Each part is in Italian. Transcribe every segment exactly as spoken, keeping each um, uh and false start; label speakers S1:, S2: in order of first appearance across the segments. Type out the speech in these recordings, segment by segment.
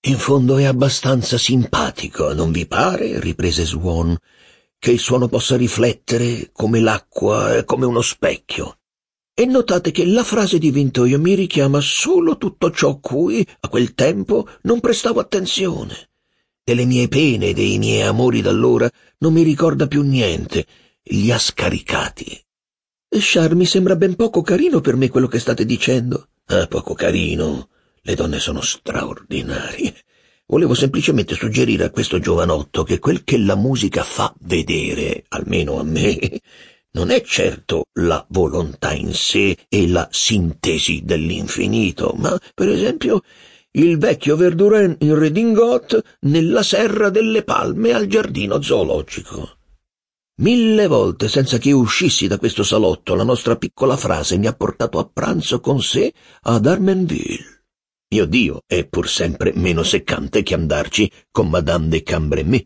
S1: In fondo è abbastanza simpatico, non vi pare? Riprese Swan, che il suono possa riflettere come l'acqua e come uno specchio. E notate che la frase di Vintoio mi richiama solo tutto ciò a cui, a quel tempo, non prestavo attenzione. Delle mie pene e dei miei amori d'allora non mi ricorda più niente, li ha scaricati. Char, mi sembra ben poco carino per me quello che state dicendo. Ah, poco carino. Le donne sono straordinarie. Volevo semplicemente suggerire a questo giovanotto che quel che la musica fa vedere, almeno a me, non è certo la volontà in sé e la sintesi dell'infinito, ma, per esempio, il vecchio Verdurin in redingote nella serra delle palme al giardino zoologico. Mille volte, senza che io uscissi da questo salotto, la nostra piccola frase mi ha portato a pranzo con sé ad Armenville. Mio Dio, è pur sempre meno seccante che andarci con Madame de Cambremer.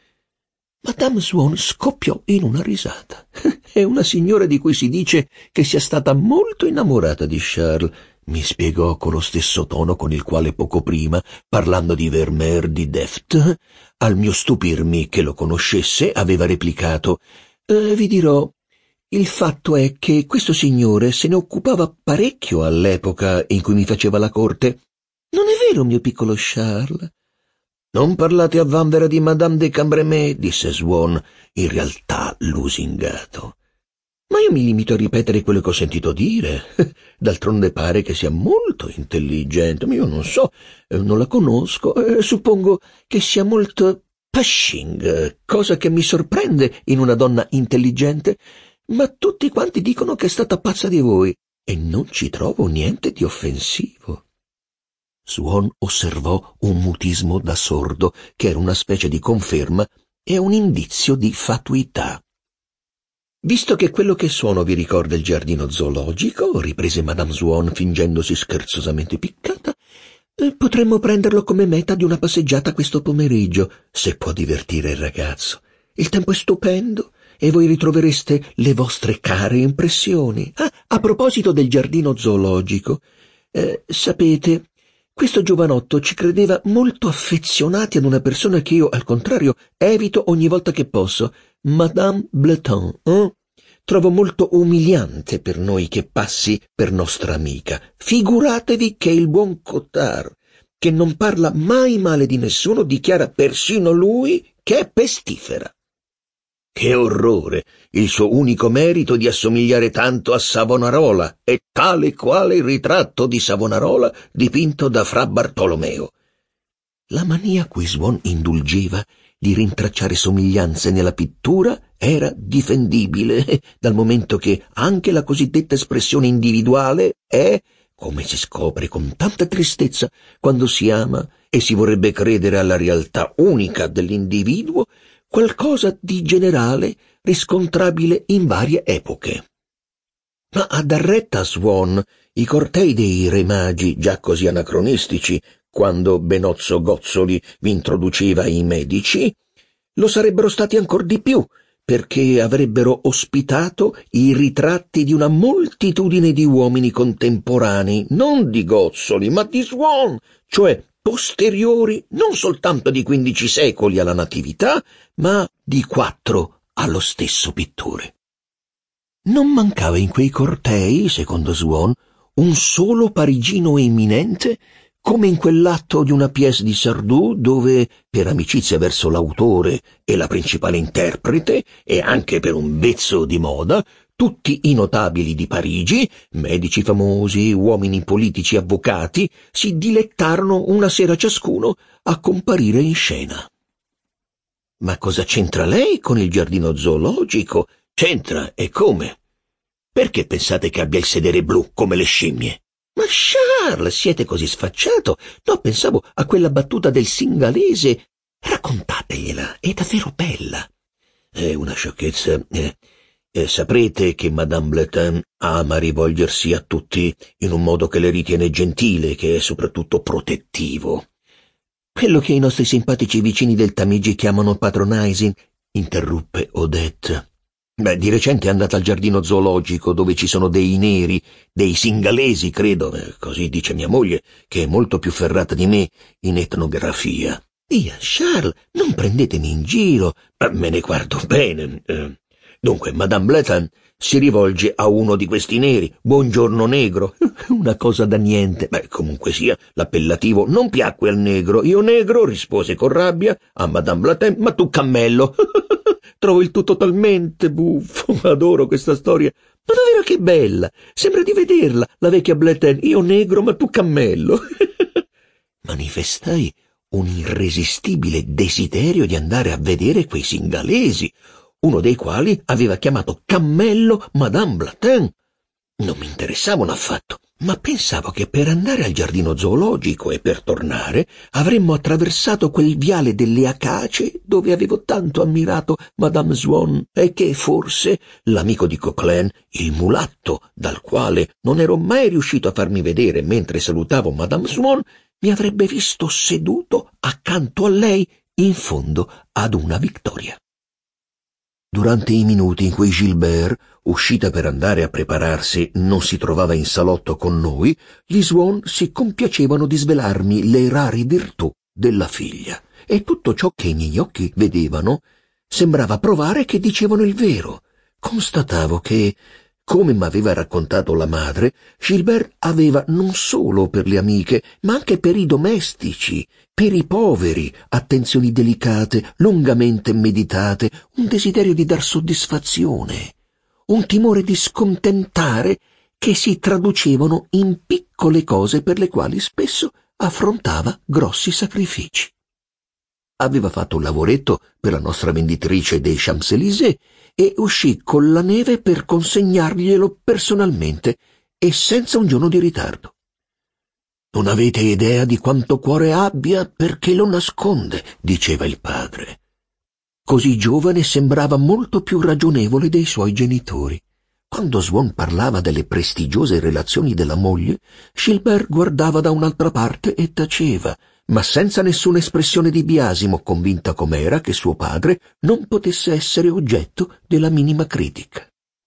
S1: Madame Swan scoppiò in una risata. È una signora di cui si dice che sia stata molto innamorata di Charles, mi spiegò con lo stesso tono con il quale poco prima, parlando di Vermeer di Deft, al mio stupirmi che lo conoscesse, aveva replicato: eh, vi dirò, il fatto è che questo signore se ne occupava parecchio all'epoca in cui mi faceva la corte. Non è vero, mio piccolo Charles? Non parlate a vanvera di Madame de Cambremer, disse Swan, in realtà lusingato. Ma io mi limito a ripetere quello che ho sentito dire. D'altronde pare che sia molto intelligente, ma io non so, non la conosco, eh, suppongo che sia molto pushing, cosa che mi sorprende in una donna intelligente, ma tutti quanti dicono che è stata pazza di voi, e non ci trovo niente di offensivo. Swan osservò un mutismo da sordo, che era una specie di conferma e un indizio di fatuità. «Visto che quello che suono vi ricorda il giardino zoologico», riprese Madame Swan fingendosi scherzosamente piccata, eh, «potremmo prenderlo come meta di una passeggiata questo pomeriggio, se può divertire il ragazzo. Il tempo è stupendo e voi ritrovereste le vostre care impressioni. Ah, a proposito del giardino zoologico, eh, sapete, questo giovanotto ci credeva molto affezionati ad una persona che io, al contrario, evito ogni volta che posso, Madame Bleton. Eh? Trovo molto umiliante per noi che passi per nostra amica. Figuratevi che il buon Cottard, che non parla mai male di nessuno, dichiara persino lui che è pestifera. Che orrore! Il suo unico merito di assomigliare tanto a Savonarola è tale quale il ritratto di Savonarola dipinto da Fra Bartolomeo. La mania a cui Swan indulgeva di rintracciare somiglianze nella pittura era difendibile, dal momento che anche la cosiddetta espressione individuale è, come si scopre con tanta tristezza quando si ama e si vorrebbe credere alla realtà unica dell'individuo, qualcosa di generale riscontrabile in varie epoche. Ma a dar retta a Swan, i cortei dei Re Magi, già così anacronistici, quando Benozzo Gozzoli vi introduceva i Medici, lo sarebbero stati ancor di più, perché avrebbero ospitato i ritratti di una moltitudine di uomini contemporanei, non di Gozzoli, ma di Swan, cioè posteriori non soltanto di quindici secoli alla Natività, ma di quattro allo stesso pittore. Non mancava in quei cortei, secondo Swan, un solo parigino eminente, come in quell'atto di una pièce di Sardou dove, per amicizia verso l'autore e la principale interprete, e anche per un vezzo di moda, tutti i notabili di Parigi, medici famosi, uomini politici, avvocati, si dilettarono una sera ciascuno a comparire in scena. Ma cosa c'entra lei con il giardino zoologico? C'entra, e come? Perché pensate che abbia il sedere blu come le scimmie? Ma Charles, siete così sfacciato? No, pensavo a quella battuta del singalese. Raccontategliela, è davvero bella. È una sciocchezza. Eh, eh, saprete che Madame Bleton ama rivolgersi a tutti in un modo che le ritiene gentile, che è soprattutto protettivo. Quello che i nostri simpatici vicini del Tamigi chiamano patronizing, interruppe Odette. Beh, di recente è andata al giardino zoologico dove ci sono dei neri, dei singalesi, credo, eh, così dice mia moglie, che è molto più ferrata di me in etnografia. Via, Charles, non prendetemi in giro, eh, me ne guardo bene. Eh. Dunque, Madame Bletton si rivolge a uno di questi neri. Buongiorno negro. Una cosa da niente. Beh, comunque sia, l'appellativo non piacque al negro. Io negro rispose con rabbia a Madame Bletton, ma tu cammello. Trovo il tutto talmente buffo. Adoro questa storia. Ma davvero che bella. Sembra di vederla, la vecchia Bletton. Io negro, ma tu cammello. Manifestai un irresistibile desiderio di andare a vedere quei singalesi, uno dei quali aveva chiamato cammello Madame Bletton. Non mi interessavano affatto, ma pensavo che per andare al giardino zoologico e per tornare avremmo attraversato quel viale delle acacie dove avevo tanto ammirato Madame Swan e che forse l'amico di Coquelin, il mulatto dal quale non ero mai riuscito a farmi vedere mentre salutavo Madame Swan, mi avrebbe visto seduto accanto a lei in fondo ad una vittoria. Durante i minuti in cui Gilbert, uscita per andare a prepararsi, non si trovava in salotto con noi, gli Swan si compiacevano di svelarmi le rari virtù della figlia, e tutto ciò che i miei occhi vedevano sembrava provare che dicevano il vero. Constatavo che, come m'aveva raccontato la madre, Gilbert aveva non solo per le amiche, ma anche per i domestici, per i poveri, attenzioni delicate, lungamente meditate, un desiderio di dar soddisfazione, un timore di scontentare che si traducevano in piccole cose per le quali spesso affrontava grossi sacrifici. Aveva fatto un lavoretto per la nostra venditrice dei Champs-Élysées e uscì con la neve per consegnarglielo personalmente e senza un giorno di ritardo. «Non avete idea di quanto cuore abbia perché lo nasconde», diceva il padre. Così giovane sembrava molto più ragionevole dei suoi genitori. Quando Swan parlava delle prestigiose relazioni della moglie, Gilbert guardava da un'altra parte e taceva, ma senza nessuna espressione di biasimo, convinta com'era che suo padre non potesse essere oggetto della minima critica.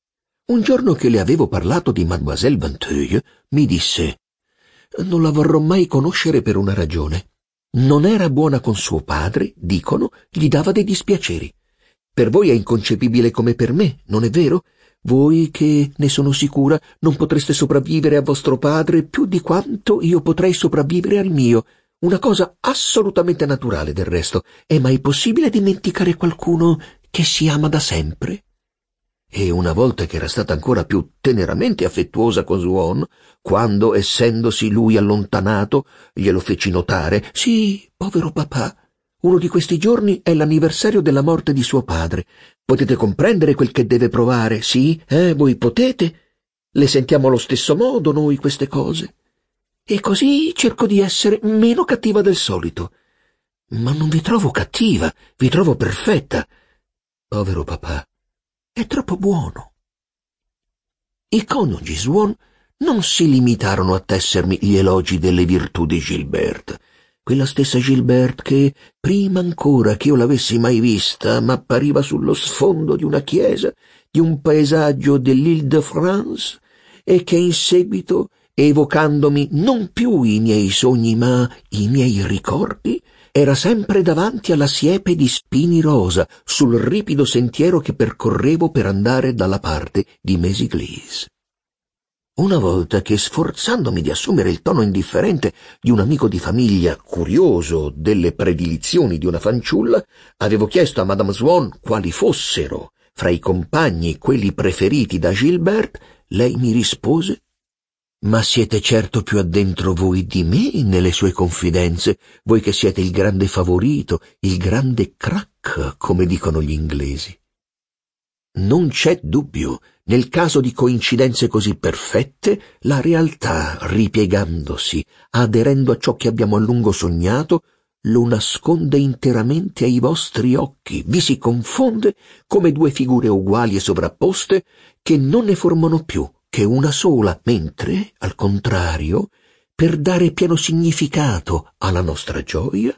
S1: Un giorno che le avevo parlato di Mademoiselle Vinteuil, mi disse: «Non la vorrò mai conoscere per una ragione. Non era buona con suo padre, dicono, gli dava dei dispiaceri. Per voi è inconcepibile come per me, non è vero? Voi che, ne sono sicura, non potreste sopravvivere a vostro padre più di quanto io potrei sopravvivere al mio. Una cosa assolutamente naturale, del resto. È mai possibile dimenticare qualcuno che si ama da sempre?» E una volta che era stata ancora più teneramente affettuosa con Swan, quando, essendosi lui allontanato, glielo feci notare: «Sì, povero papà, uno di questi giorni è l'anniversario della morte di suo padre. Potete comprendere quel che deve provare, sì? Eh, voi potete? Le sentiamo allo stesso modo noi queste cose. E così cerco di essere meno cattiva del solito. Ma non vi trovo cattiva, vi trovo perfetta. Povero papà, è troppo buono». I coniugi Swan non si limitarono a tessermi gli elogi delle virtù di Gilbert. Quella stessa Gilbert che, prima ancora che io l'avessi mai vista, m'appariva sullo sfondo di una chiesa, di un paesaggio dell'Île-de-France, e che in seguito, evocandomi non più i miei sogni ma i miei ricordi, era sempre davanti alla siepe di spini rosa sul ripido sentiero che percorrevo per andare dalla parte di Méséglise. Una volta che, sforzandomi di assumere il tono indifferente di un amico di famiglia curioso delle predilizioni di una fanciulla, avevo chiesto a Madame Swan quali fossero, fra i compagni, quelli preferiti da Gilbert, lei mi rispose: «Ma siete certo più addentro voi di me nelle sue confidenze, voi che siete il grande favorito, il grande crack, come dicono gli inglesi». Non c'è dubbio, nel caso di coincidenze così perfette, la realtà, ripiegandosi, aderendo a ciò che abbiamo a lungo sognato, lo nasconde interamente ai vostri occhi, vi si confonde come due figure uguali e sovrapposte che non ne formano più che una sola, mentre, al contrario, per dare pieno significato alla nostra gioia,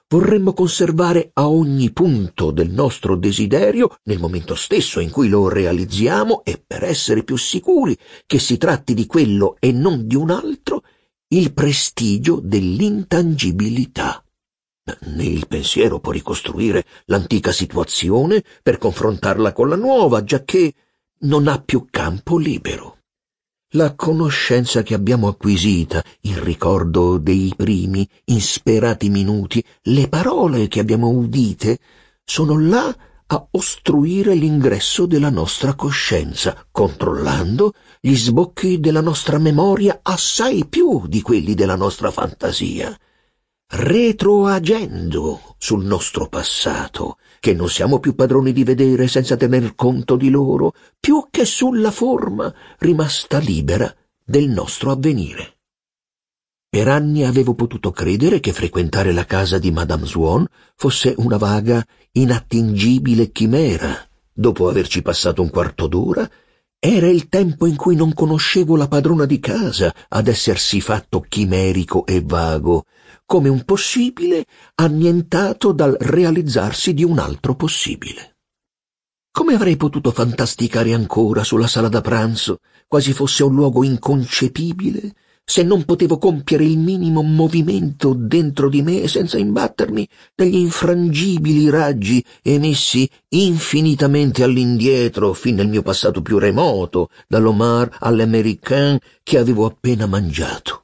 S1: Vorremmo conservare a ogni punto del nostro desiderio, nel momento stesso in cui lo realizziamo, e per essere più sicuri che si tratti di quello e non di un altro, il prestigio dell'intangibilità. Né il pensiero può ricostruire l'antica situazione per confrontarla con la nuova, giacché non ha più campo libero. La conoscenza che abbiamo acquisita, il ricordo dei primi, insperati minuti, le parole che abbiamo udite, sono là a ostruire l'ingresso della nostra coscienza, controllando gli sbocchi della nostra memoria assai più di quelli della nostra fantasia, retroagendo sul nostro passato, che non siamo più padroni di vedere senza tener conto di loro, più che sulla forma rimasta libera del nostro avvenire. Per anni avevo potuto credere che frequentare la casa di Madame Swan fosse una vaga, inattingibile chimera. Dopo averci passato un quarto d'ora, era il tempo in cui non conoscevo la padrona di casa ad essersi fatto chimerico e vago, come un possibile annientato dal realizzarsi di un altro possibile. Come avrei potuto fantasticare ancora sulla sala da pranzo, quasi fosse un luogo inconcepibile, se non potevo compiere il minimo movimento dentro di me senza imbattermi negli infrangibili raggi emessi infinitamente all'indietro fin nel mio passato più remoto, dall'Omar all'Americain che avevo appena mangiato.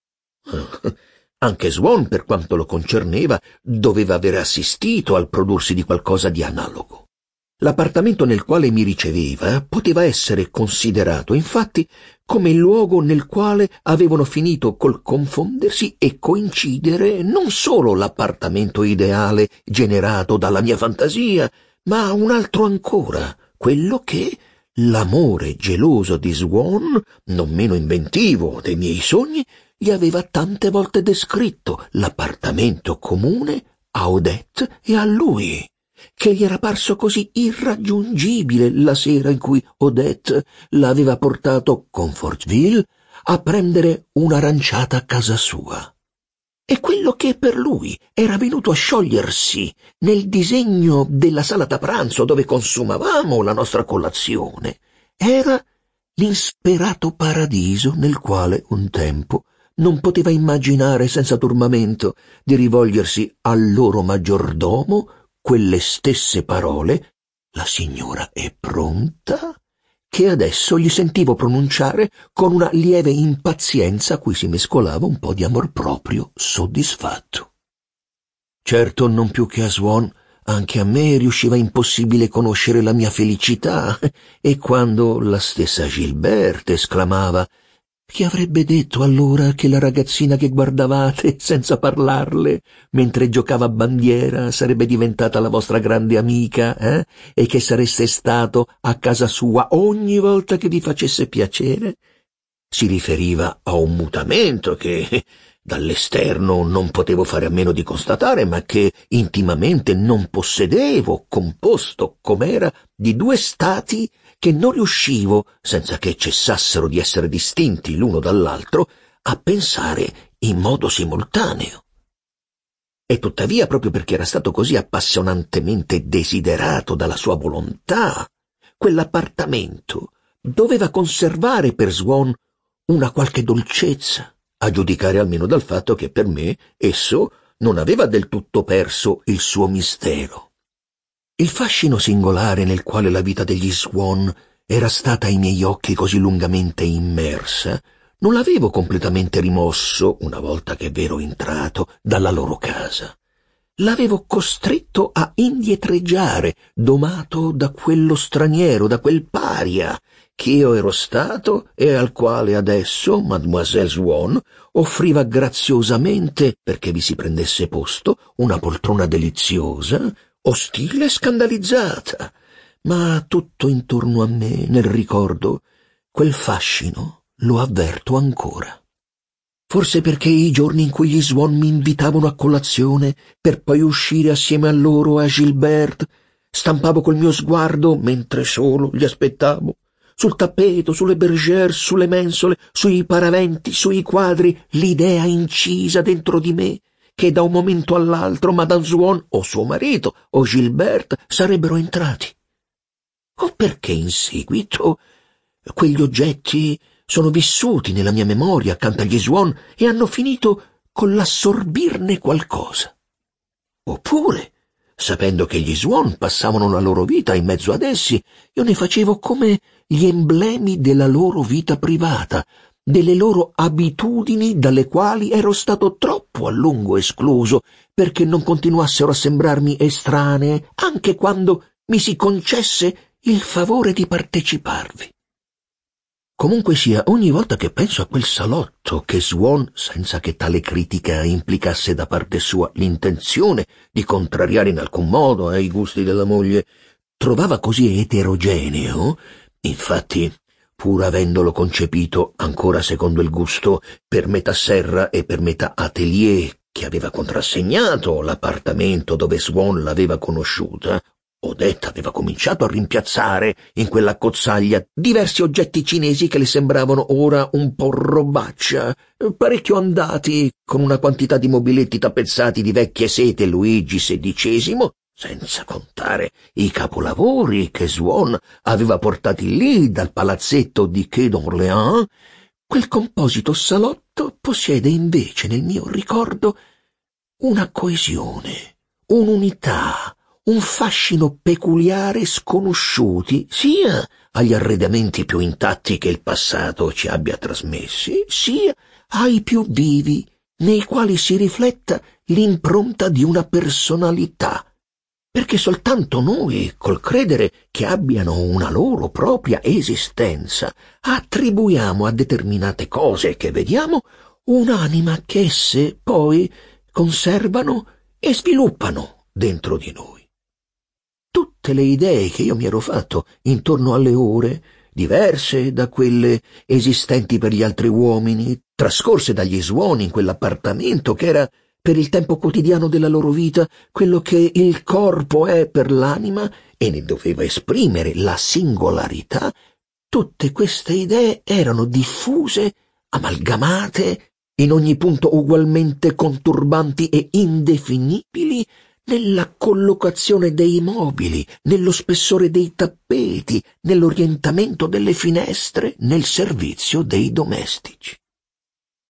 S1: Anche Swan, per quanto lo concerneva, doveva aver assistito al prodursi di qualcosa di analogo. L'appartamento nel quale mi riceveva poteva essere considerato, infatti, come il luogo nel quale avevano finito col confondersi e coincidere non solo l'appartamento ideale generato dalla mia fantasia, ma un altro ancora, quello che l'amore geloso di Swan, non meno inventivo dei miei sogni, gli aveva tante volte descritto, l'appartamento comune a Odette e a lui, che gli era parso così irraggiungibile la sera in cui Odette l'aveva portato, Comfortville, a prendere un'aranciata a casa sua. E quello che per lui era venuto a sciogliersi nel disegno della sala da pranzo dove consumavamo la nostra colazione era l'insperato paradiso nel quale un tempo non poteva immaginare senza turbamento di rivolgersi al loro maggiordomo quelle stesse parole, la signora è pronta, che adesso gli sentivo pronunciare con una lieve impazienza a cui si mescolava un po' di amor proprio soddisfatto. Certo, non più che a Swan, anche a me riusciva impossibile conoscere la mia felicità, e quando la stessa Gilberte esclamava «Chi avrebbe detto allora che la ragazzina che guardavate senza parlarle mentre giocava a bandiera sarebbe diventata la vostra grande amica, eh? E che sareste stato a casa sua ogni volta che vi facesse piacere?» Si riferiva a un mutamento che dall'esterno non potevo fare a meno di constatare, ma che intimamente non possedevo, composto com'era di due stati che non riuscivo, senza che cessassero di essere distinti l'uno dall'altro, a pensare in modo simultaneo. E tuttavia, proprio perché era stato così appassionantemente desiderato dalla sua volontà, quell'appartamento doveva conservare per Swan una qualche dolcezza, a giudicare almeno dal fatto che per me esso non aveva del tutto perso il suo mistero. Il fascino singolare nel quale la vita degli Swan era stata ai miei occhi così lungamente immersa, non l'avevo completamente rimosso una volta che v'ero entrato dalla loro casa. L'avevo costretto a indietreggiare, domato da quello straniero, da quel paria, che io ero stato e al quale adesso Mademoiselle Swan offriva graziosamente, perché vi si prendesse posto, una poltrona deliziosa, ostile e scandalizzata, ma tutto intorno a me, nel ricordo, quel fascino lo avverto ancora. Forse perché i giorni in cui gli Swan mi invitavano a colazione, per poi uscire assieme a loro a Gilberte, stampavo col mio sguardo, mentre solo li aspettavo, sul tappeto, sulle bergère, sulle mensole, sui paraventi, sui quadri, l'idea incisa dentro di me che da un momento all'altro Madame Swan o suo marito o Gilberte sarebbero entrati. O perché in seguito quegli oggetti sono vissuti nella mia memoria accanto agli Swan e hanno finito con l'assorbirne qualcosa. Oppure, sapendo che gli Swan passavano la loro vita in mezzo ad essi, io ne facevo come gli emblemi della loro vita privata, delle loro abitudini dalle quali ero stato troppo a lungo escluso perché non continuassero a sembrarmi estranee anche quando mi si concesse il favore di parteciparvi. Comunque sia, ogni volta che penso a quel salotto che Swan, senza che tale critica implicasse da parte sua l'intenzione di contrariare in alcun modo ai gusti della moglie, trovava così eterogeneo, infatti, pur avendolo concepito ancora secondo il gusto per metà serra e per metà atelier che aveva contrassegnato l'appartamento dove Swan l'aveva conosciuta, Odette aveva cominciato a rimpiazzare in quella cozzaglia diversi oggetti cinesi che le sembravano ora un po' robaccia, parecchio andati, con una quantità di mobiletti tappezzati di vecchie sete Luigi sedicesimo, senza contare i capolavori che Swan aveva portati lì dal palazzetto di Quai d'Orléans. Quel composito salotto possiede invece nel mio ricordo una coesione, un'unità, un fascino peculiare sconosciuti sia agli arredamenti più intatti che il passato ci abbia trasmessi, sia ai più vivi, nei quali si rifletta l'impronta di una personalità, perché soltanto noi, col credere che abbiano una loro propria esistenza, attribuiamo a determinate cose che vediamo un'anima che esse poi conservano e sviluppano dentro di noi. Tutte le idee che io mi ero fatto intorno alle ore, diverse da quelle esistenti per gli altri uomini, trascorse dagli Swan in quell'appartamento che era, per il tempo quotidiano della loro vita, quello che il corpo è per l'anima e ne doveva esprimere la singolarità, tutte queste idee erano diffuse, amalgamate, in ogni punto ugualmente conturbanti e indefinibili, nella collocazione dei mobili, nello spessore dei tappeti, nell'orientamento delle finestre, nel servizio dei domestici.